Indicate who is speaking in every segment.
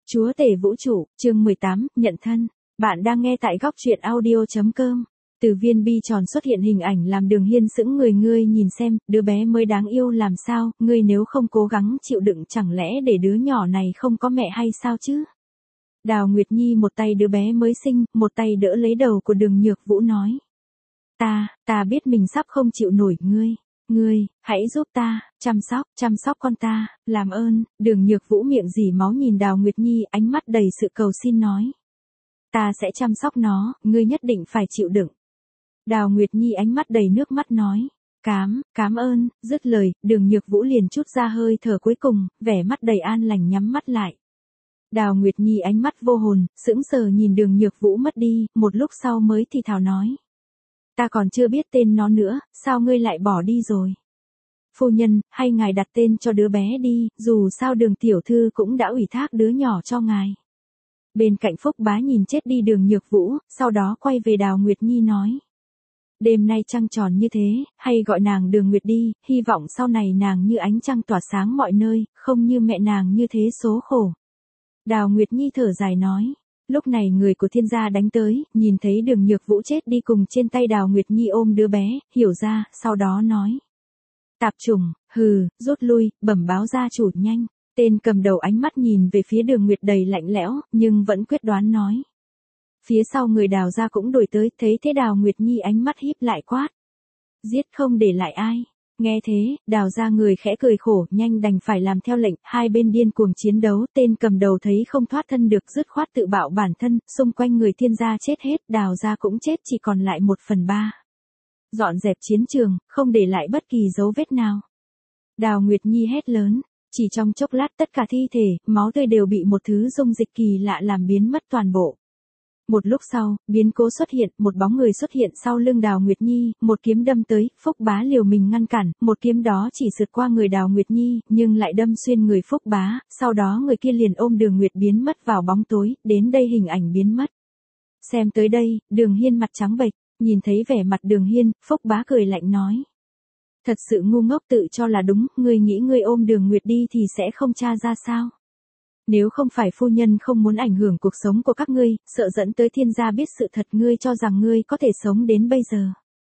Speaker 1: Chúa tể vũ trụ, chương 18, nhận thân. Bạn đang nghe tại góc truyện audio.com. Từ viên bi tròn xuất hiện hình ảnh làm Đường Hiên sững người, ngươi nhìn xem, đứa bé mới đáng yêu làm sao, ngươi nếu không cố gắng chịu đựng chẳng lẽ để đứa nhỏ này không có mẹ hay sao chứ? Đào Nguyệt Nhi một tay đứa bé mới sinh, một tay đỡ lấy đầu của Đường Nhược Vũ nói. Ta biết mình sắp không chịu nổi ngươi, hãy giúp ta, chăm sóc con ta, làm ơn. Đường Nhược Vũ miệng dỉ máu nhìn Đào Nguyệt Nhi, ánh mắt đầy sự cầu xin nói. Ta sẽ chăm sóc nó, ngươi nhất định phải chịu đựng. Đào Nguyệt Nhi ánh mắt đầy nước mắt nói. Cám ơn, dứt lời, Đường Nhược Vũ liền trút ra hơi thở cuối cùng, vẻ mắt đầy an lành nhắm mắt lại. Đào Nguyệt Nhi ánh mắt vô hồn, sững sờ nhìn Đường Nhược Vũ mất đi, một lúc sau mới thì thào nói. Ta còn chưa biết tên nó nữa, sao ngươi lại bỏ đi rồi? Phu nhân, hay ngài đặt tên cho đứa bé đi, dù sao Đường tiểu thư cũng đã ủy thác đứa nhỏ cho ngài. Bên cạnh Phúc Bá nhìn chết đi Đường Nhược Vũ, sau đó quay về Đào Nguyệt Nhi nói. Đêm nay trăng tròn như thế, hay gọi nàng Đường Nguyệt đi, hy vọng sau này nàng như ánh trăng tỏa sáng mọi nơi, không như mẹ nàng như thế số khổ. Đào Nguyệt Nhi thở dài nói. Lúc này người của Thiên gia đánh tới, nhìn thấy Đường Nhược Vũ chết đi cùng trên tay Đào Nguyệt Nhi ôm đứa bé, hiểu ra, sau đó nói. Tạp chủng, rút lui, bẩm báo gia chủ nhanh. Tên cầm đầu ánh mắt nhìn về phía Đường Nguyệt đầy lạnh lẽo, nhưng vẫn quyết đoán nói. Phía sau người Đào gia cũng đuổi tới, thấy thế Đào Nguyệt Nhi ánh mắt híp lại quát. Giết không để lại ai. Nghe thế, Đào gia người khẽ cười khổ, nhanh đành phải làm theo lệnh, hai bên điên cuồng chiến đấu, tên cầm đầu thấy không thoát thân được dứt khoát tự bạo bản thân, xung quanh người Thiên gia chết hết, Đào gia cũng chết chỉ còn lại 1/3. Dọn dẹp chiến trường, không để lại bất kỳ dấu vết nào. Đào Nguyệt Nhi hét lớn, chỉ trong chốc lát tất cả thi thể, máu tươi đều bị một thứ dung dịch kỳ lạ làm biến mất toàn bộ. Một lúc sau, biến cố xuất hiện, một bóng người xuất hiện sau lưng Đào Nguyệt Nhi, một kiếm đâm tới, Phúc Bá liều mình ngăn cản, một kiếm đó chỉ sượt qua người Đào Nguyệt Nhi, nhưng lại đâm xuyên người Phúc Bá, sau đó người kia liền ôm Đường Nguyệt biến mất vào bóng tối, đến đây hình ảnh biến mất. Xem tới đây, Đường Hiên mặt trắng bệch, nhìn thấy vẻ mặt Đường Hiên, Phúc Bá cười lạnh nói. Thật sự ngu ngốc tự cho là đúng, ngươi nghĩ ngươi ôm Đường Nguyệt đi thì sẽ không tra ra sao? Nếu không phải phu nhân không muốn ảnh hưởng cuộc sống của các ngươi, sợ dẫn tới Thiên gia biết sự thật, ngươi cho rằng ngươi có thể sống đến bây giờ.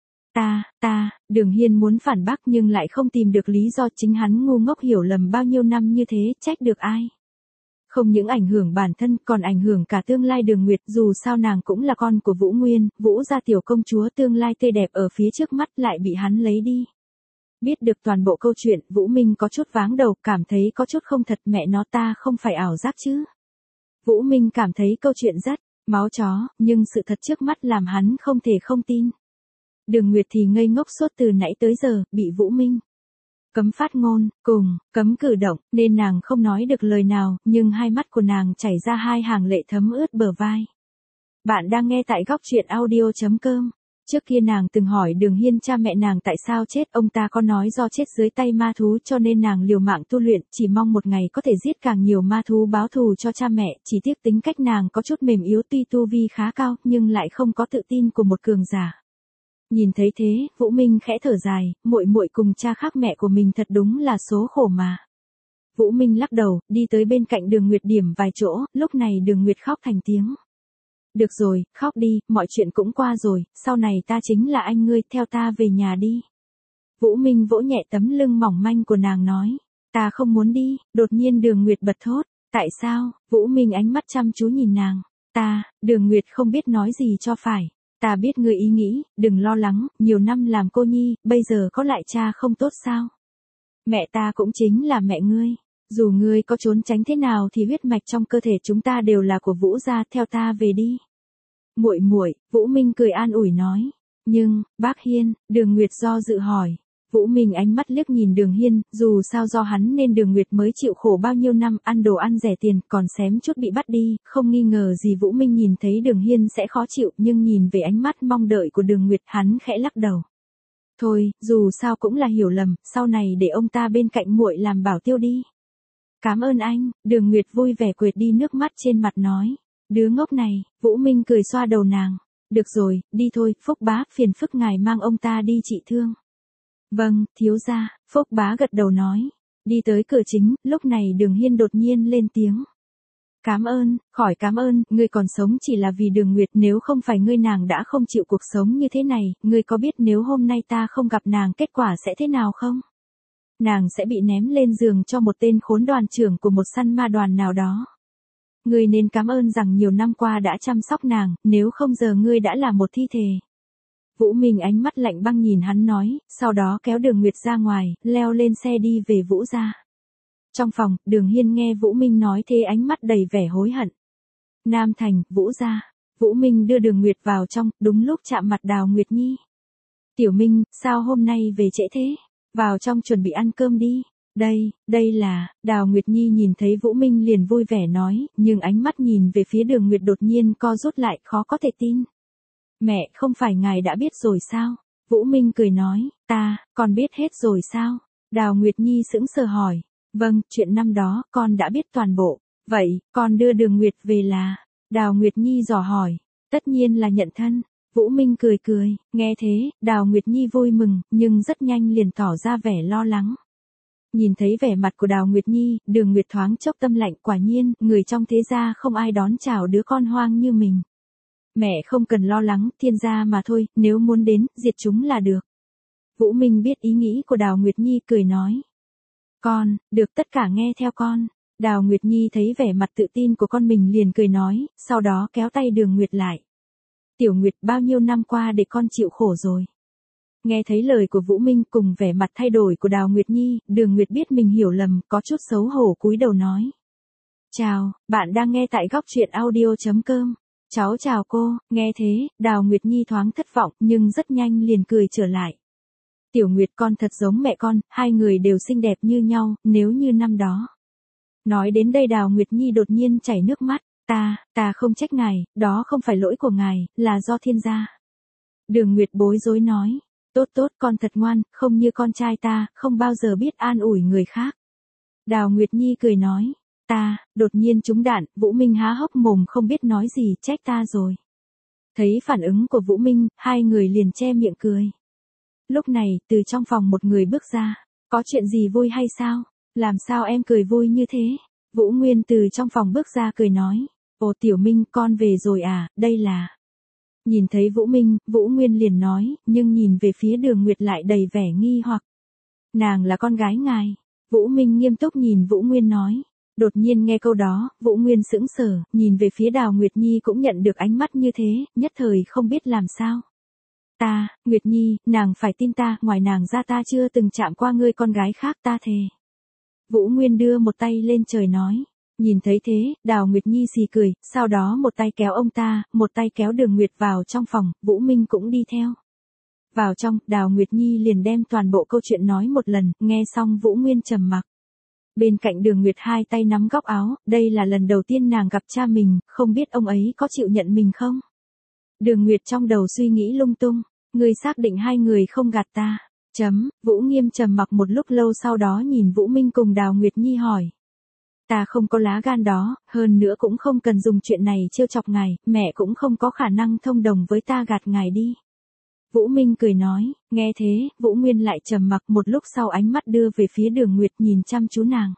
Speaker 1: Đường Hiên muốn phản bác nhưng lại không tìm được lý do, chính hắn ngu ngốc hiểu lầm bao nhiêu năm như thế, trách được ai. Không những ảnh hưởng bản thân còn ảnh hưởng cả tương lai Đường Nguyệt, dù sao nàng cũng là con của Vũ Nguyên, Vũ gia tiểu công chúa tương lai tươi đẹp ở phía trước mắt lại bị hắn lấy đi. Biết được toàn bộ câu chuyện, Vũ Minh có chút váng đầu, cảm thấy có chút không thật, mẹ nó ta không phải ảo giác chứ. Vũ Minh cảm thấy câu chuyện rất máu chó, nhưng sự thật trước mắt làm hắn không thể không tin. Đường Nguyệt thì ngây ngốc suốt từ nãy tới giờ, bị Vũ Minh cấm phát ngôn, cùng cấm cử động, nên nàng không nói được lời nào, nhưng hai mắt của nàng chảy ra hai hàng lệ thấm ướt bờ vai. Bạn đang nghe tại góc truyện audio.com. Trước kia nàng từng hỏi Đường Hiên cha mẹ nàng tại sao chết, ông ta có nói do chết dưới tay ma thú cho nên nàng liều mạng tu luyện, chỉ mong một ngày có thể giết càng nhiều ma thú báo thù cho cha mẹ, chỉ tiếc tính cách nàng có chút mềm yếu, tuy tu vi khá cao, nhưng lại không có tự tin của một cường giả. Nhìn thấy thế, Vũ Minh khẽ thở dài, muội muội cùng cha khác mẹ của mình thật đúng là số khổ mà. Vũ Minh lắc đầu, đi tới bên cạnh Đường Nguyệt điểm vài chỗ, lúc này Đường Nguyệt khóc thành tiếng. Được rồi, khóc đi, mọi chuyện cũng qua rồi, sau này ta chính là anh ngươi, theo ta về nhà đi. Vũ Minh vỗ nhẹ tấm lưng mỏng manh của nàng nói, ta không muốn đi, đột nhiên Đường Nguyệt bật thốt, tại sao? Vũ Minh ánh mắt chăm chú nhìn nàng, Đường Nguyệt không biết nói gì cho phải, ta biết ngươi ý nghĩ, đừng lo lắng, nhiều năm làm cô nhi, bây giờ có lại cha không tốt sao? Mẹ ta cũng chính là mẹ ngươi. Dù ngươi có trốn tránh thế nào thì huyết mạch trong cơ thể chúng ta đều là của Vũ gia, theo ta về đi. Muội, Vũ Minh cười an ủi nói. Nhưng, bác Hiên, Đường Nguyệt do dự hỏi. Vũ Minh ánh mắt liếc nhìn Đường Hiên, dù sao do hắn nên Đường Nguyệt mới chịu khổ bao nhiêu năm, ăn đồ ăn rẻ tiền, còn xém chút bị bắt đi, không nghi ngờ gì Vũ Minh nhìn thấy Đường Hiên sẽ khó chịu, nhưng nhìn về ánh mắt mong đợi của Đường Nguyệt, hắn khẽ lắc đầu. Thôi, dù sao cũng là hiểu lầm, sau này để ông ta bên cạnh muội làm bảo tiêu đi. Cảm ơn anh, Đường Nguyệt vui vẻ quệt đi nước mắt trên mặt nói. Đứa ngốc này, Vũ Minh cười xoa đầu nàng. Được rồi, đi thôi, Phúc Bá, phiền phức ngài mang ông ta đi trị thương. Vâng, thiếu gia, Phúc Bá gật đầu nói. Đi tới cửa chính, lúc này Đường Hiên đột nhiên lên tiếng. Cảm ơn, khỏi cảm ơn, ngươi còn sống chỉ là vì Đường Nguyệt, nếu không phải ngươi nàng đã không chịu cuộc sống như thế này, ngươi có biết nếu hôm nay ta không gặp nàng kết quả sẽ thế nào không? Nàng sẽ bị ném lên giường cho một tên khốn đoàn trưởng của một săn ma đoàn nào đó. Ngươi nên cảm ơn rằng nhiều năm qua đã chăm sóc nàng, nếu không giờ ngươi đã là một thi thể. Vũ Minh ánh mắt lạnh băng nhìn hắn nói, sau đó kéo Đường Nguyệt ra ngoài, leo lên xe đi về Vũ gia. Trong phòng, Đường Hiên nghe Vũ Minh nói thế ánh mắt đầy vẻ hối hận. Nam Thành, Vũ gia. Vũ Minh đưa Đường Nguyệt vào trong, đúng lúc chạm mặt Đào Nguyệt Nhi. Tiểu Minh, sao hôm nay về trễ thế? Vào trong chuẩn bị ăn cơm đi. Đây là, Đào Nguyệt Nhi nhìn thấy Vũ Minh liền vui vẻ nói, nhưng ánh mắt nhìn về phía Đường Nguyệt đột nhiên co rút lại, khó có thể tin. Mẹ, không phải ngài đã biết rồi sao? Vũ Minh cười nói, con biết hết rồi sao? Đào Nguyệt Nhi sững sờ hỏi, vâng, chuyện năm đó, con đã biết toàn bộ. Vậy, con đưa Đường Nguyệt về là? Đào Nguyệt Nhi dò hỏi, tất nhiên là nhận thân. Vũ Minh cười cười, nghe thế, Đào Nguyệt Nhi vui mừng, nhưng rất nhanh liền tỏ ra vẻ lo lắng. Nhìn thấy vẻ mặt của Đào Nguyệt Nhi, Đường Nguyệt thoáng chốc tâm lạnh, quả nhiên, người trong thế gia không ai đón chào đứa con hoang như mình. Mẹ không cần lo lắng, thiên gia mà thôi, nếu muốn đến, diệt chúng là được. Vũ Minh biết ý nghĩ của Đào Nguyệt Nhi cười nói. Con, được tất cả nghe theo con. Đào Nguyệt Nhi thấy vẻ mặt tự tin của con mình liền cười nói, sau đó kéo tay Đường Nguyệt lại. Tiểu Nguyệt, bao nhiêu năm qua để con chịu khổ rồi. Nghe thấy lời của Vũ Minh cùng vẻ mặt thay đổi của Đào Nguyệt Nhi, Đường Nguyệt biết mình hiểu lầm, có chút xấu hổ cúi đầu nói. Chào, bạn đang nghe tại góc truyện audio.com. Cháu chào cô, nghe thế, Đào Nguyệt Nhi thoáng thất vọng nhưng rất nhanh liền cười trở lại. Tiểu Nguyệt con thật giống mẹ con, hai người đều xinh đẹp như nhau, nếu như năm đó. Nói đến đây Đào Nguyệt Nhi đột nhiên chảy nước mắt, ta không trách ngài, đó không phải lỗi của ngài, là do thiên gia. Đường Nguyệt bối rối nói, tốt con thật ngoan, không như con trai ta, không bao giờ biết an ủi người khác. Đào Nguyệt Nhi cười nói, đột nhiên trúng đạn, Vũ Minh há hốc mồm không biết nói gì, trách ta rồi. Thấy phản ứng của Vũ Minh, hai người liền che miệng cười. Lúc này, từ trong phòng một người bước ra, có chuyện gì vui hay sao? Làm sao em cười vui như thế? Vũ Nguyên từ trong phòng bước ra cười nói, ồ Tiểu Minh con về rồi à, đây là... Nhìn thấy Vũ Minh, Vũ Nguyên liền nói, nhưng nhìn về phía Đường Nguyệt lại đầy vẻ nghi hoặc. Nàng là con gái ngài. Vũ Minh nghiêm túc nhìn Vũ Nguyên nói. Đột nhiên nghe câu đó, Vũ Nguyên sững sờ, nhìn về phía Đào Nguyệt Nhi cũng nhận được ánh mắt như thế, nhất thời không biết làm sao. Nguyệt Nhi, nàng phải tin ta, ngoài nàng ra ta chưa từng chạm qua ngươi con gái khác ta thề. Vũ Nguyên đưa một tay lên trời nói. Nhìn thấy thế, Đào Nguyệt Nhi xì cười, sau đó một tay kéo ông ta, một tay kéo Đường Nguyệt vào trong phòng, Vũ Minh cũng đi theo. Vào trong, Đào Nguyệt Nhi liền đem toàn bộ câu chuyện nói một lần, nghe xong Vũ Nguyên trầm mặc. Bên cạnh Đường Nguyệt hai tay nắm góc áo, đây là lần đầu tiên nàng gặp cha mình, không biết ông ấy có chịu nhận mình không? Đường Nguyệt trong đầu suy nghĩ lung tung, ngươi xác định hai người không gạt ta. Vũ Nghiêm trầm mặc một lúc lâu sau đó nhìn Vũ Minh cùng Đào Nguyệt Nhi hỏi. Ta không có lá gan đó, hơn nữa cũng không cần dùng chuyện này trêu chọc ngài, mẹ cũng không có khả năng thông đồng với ta gạt ngài đi. Vũ Minh cười nói, nghe thế, Vũ Nguyên lại trầm mặc một lúc sau ánh mắt đưa về phía Đường Nguyệt nhìn chăm chú nàng.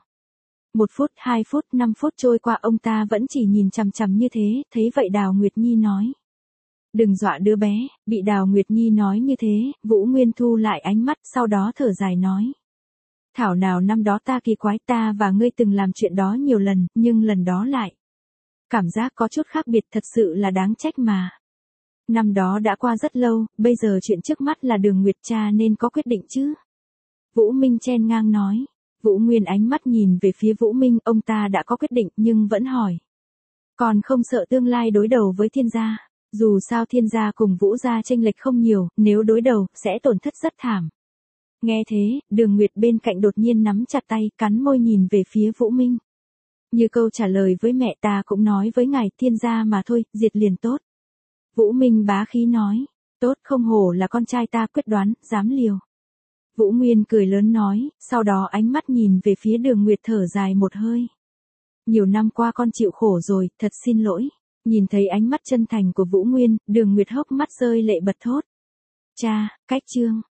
Speaker 1: 1 phút, 2 phút, 5 phút trôi qua ông ta vẫn chỉ nhìn chằm chằm như thế, thấy vậy Đào Nguyệt Nhi nói. Đừng dọa đứa bé, bị Đào Nguyệt Nhi nói như thế, Vũ Nguyên thu lại ánh mắt sau đó thở dài nói. Thảo nào năm đó ta kỳ quái ta và ngươi từng làm chuyện đó nhiều lần, nhưng lần đó lại. Cảm giác có chút khác biệt thật sự là đáng trách mà. Năm đó đã qua rất lâu, bây giờ chuyện trước mắt là Đường Nguyệt cha nên có quyết định chứ. Vũ Minh chen ngang nói. Vũ Nguyên ánh mắt nhìn về phía Vũ Minh, ông ta đã có quyết định nhưng vẫn hỏi. Còn không sợ tương lai đối đầu với thiên gia. Dù sao thiên gia cùng Vũ gia chênh lệch không nhiều, nếu đối đầu, sẽ tổn thất rất thảm. Nghe thế, Đường Nguyệt bên cạnh đột nhiên nắm chặt tay, cắn môi nhìn về phía Vũ Minh. Như câu trả lời với mẹ ta cũng nói với ngài thiên gia mà thôi, diệt liền tốt. Vũ Minh bá khí nói, tốt không hổ là con trai ta quyết đoán, dám liều. Vũ Nguyên cười lớn nói, sau đó ánh mắt nhìn về phía Đường Nguyệt thở dài một hơi. Nhiều năm qua con chịu khổ rồi, thật xin lỗi. Nhìn thấy ánh mắt chân thành của Vũ Nguyên, Đường Nguyệt hốc mắt rơi lệ bật thốt. Cha, cách chương.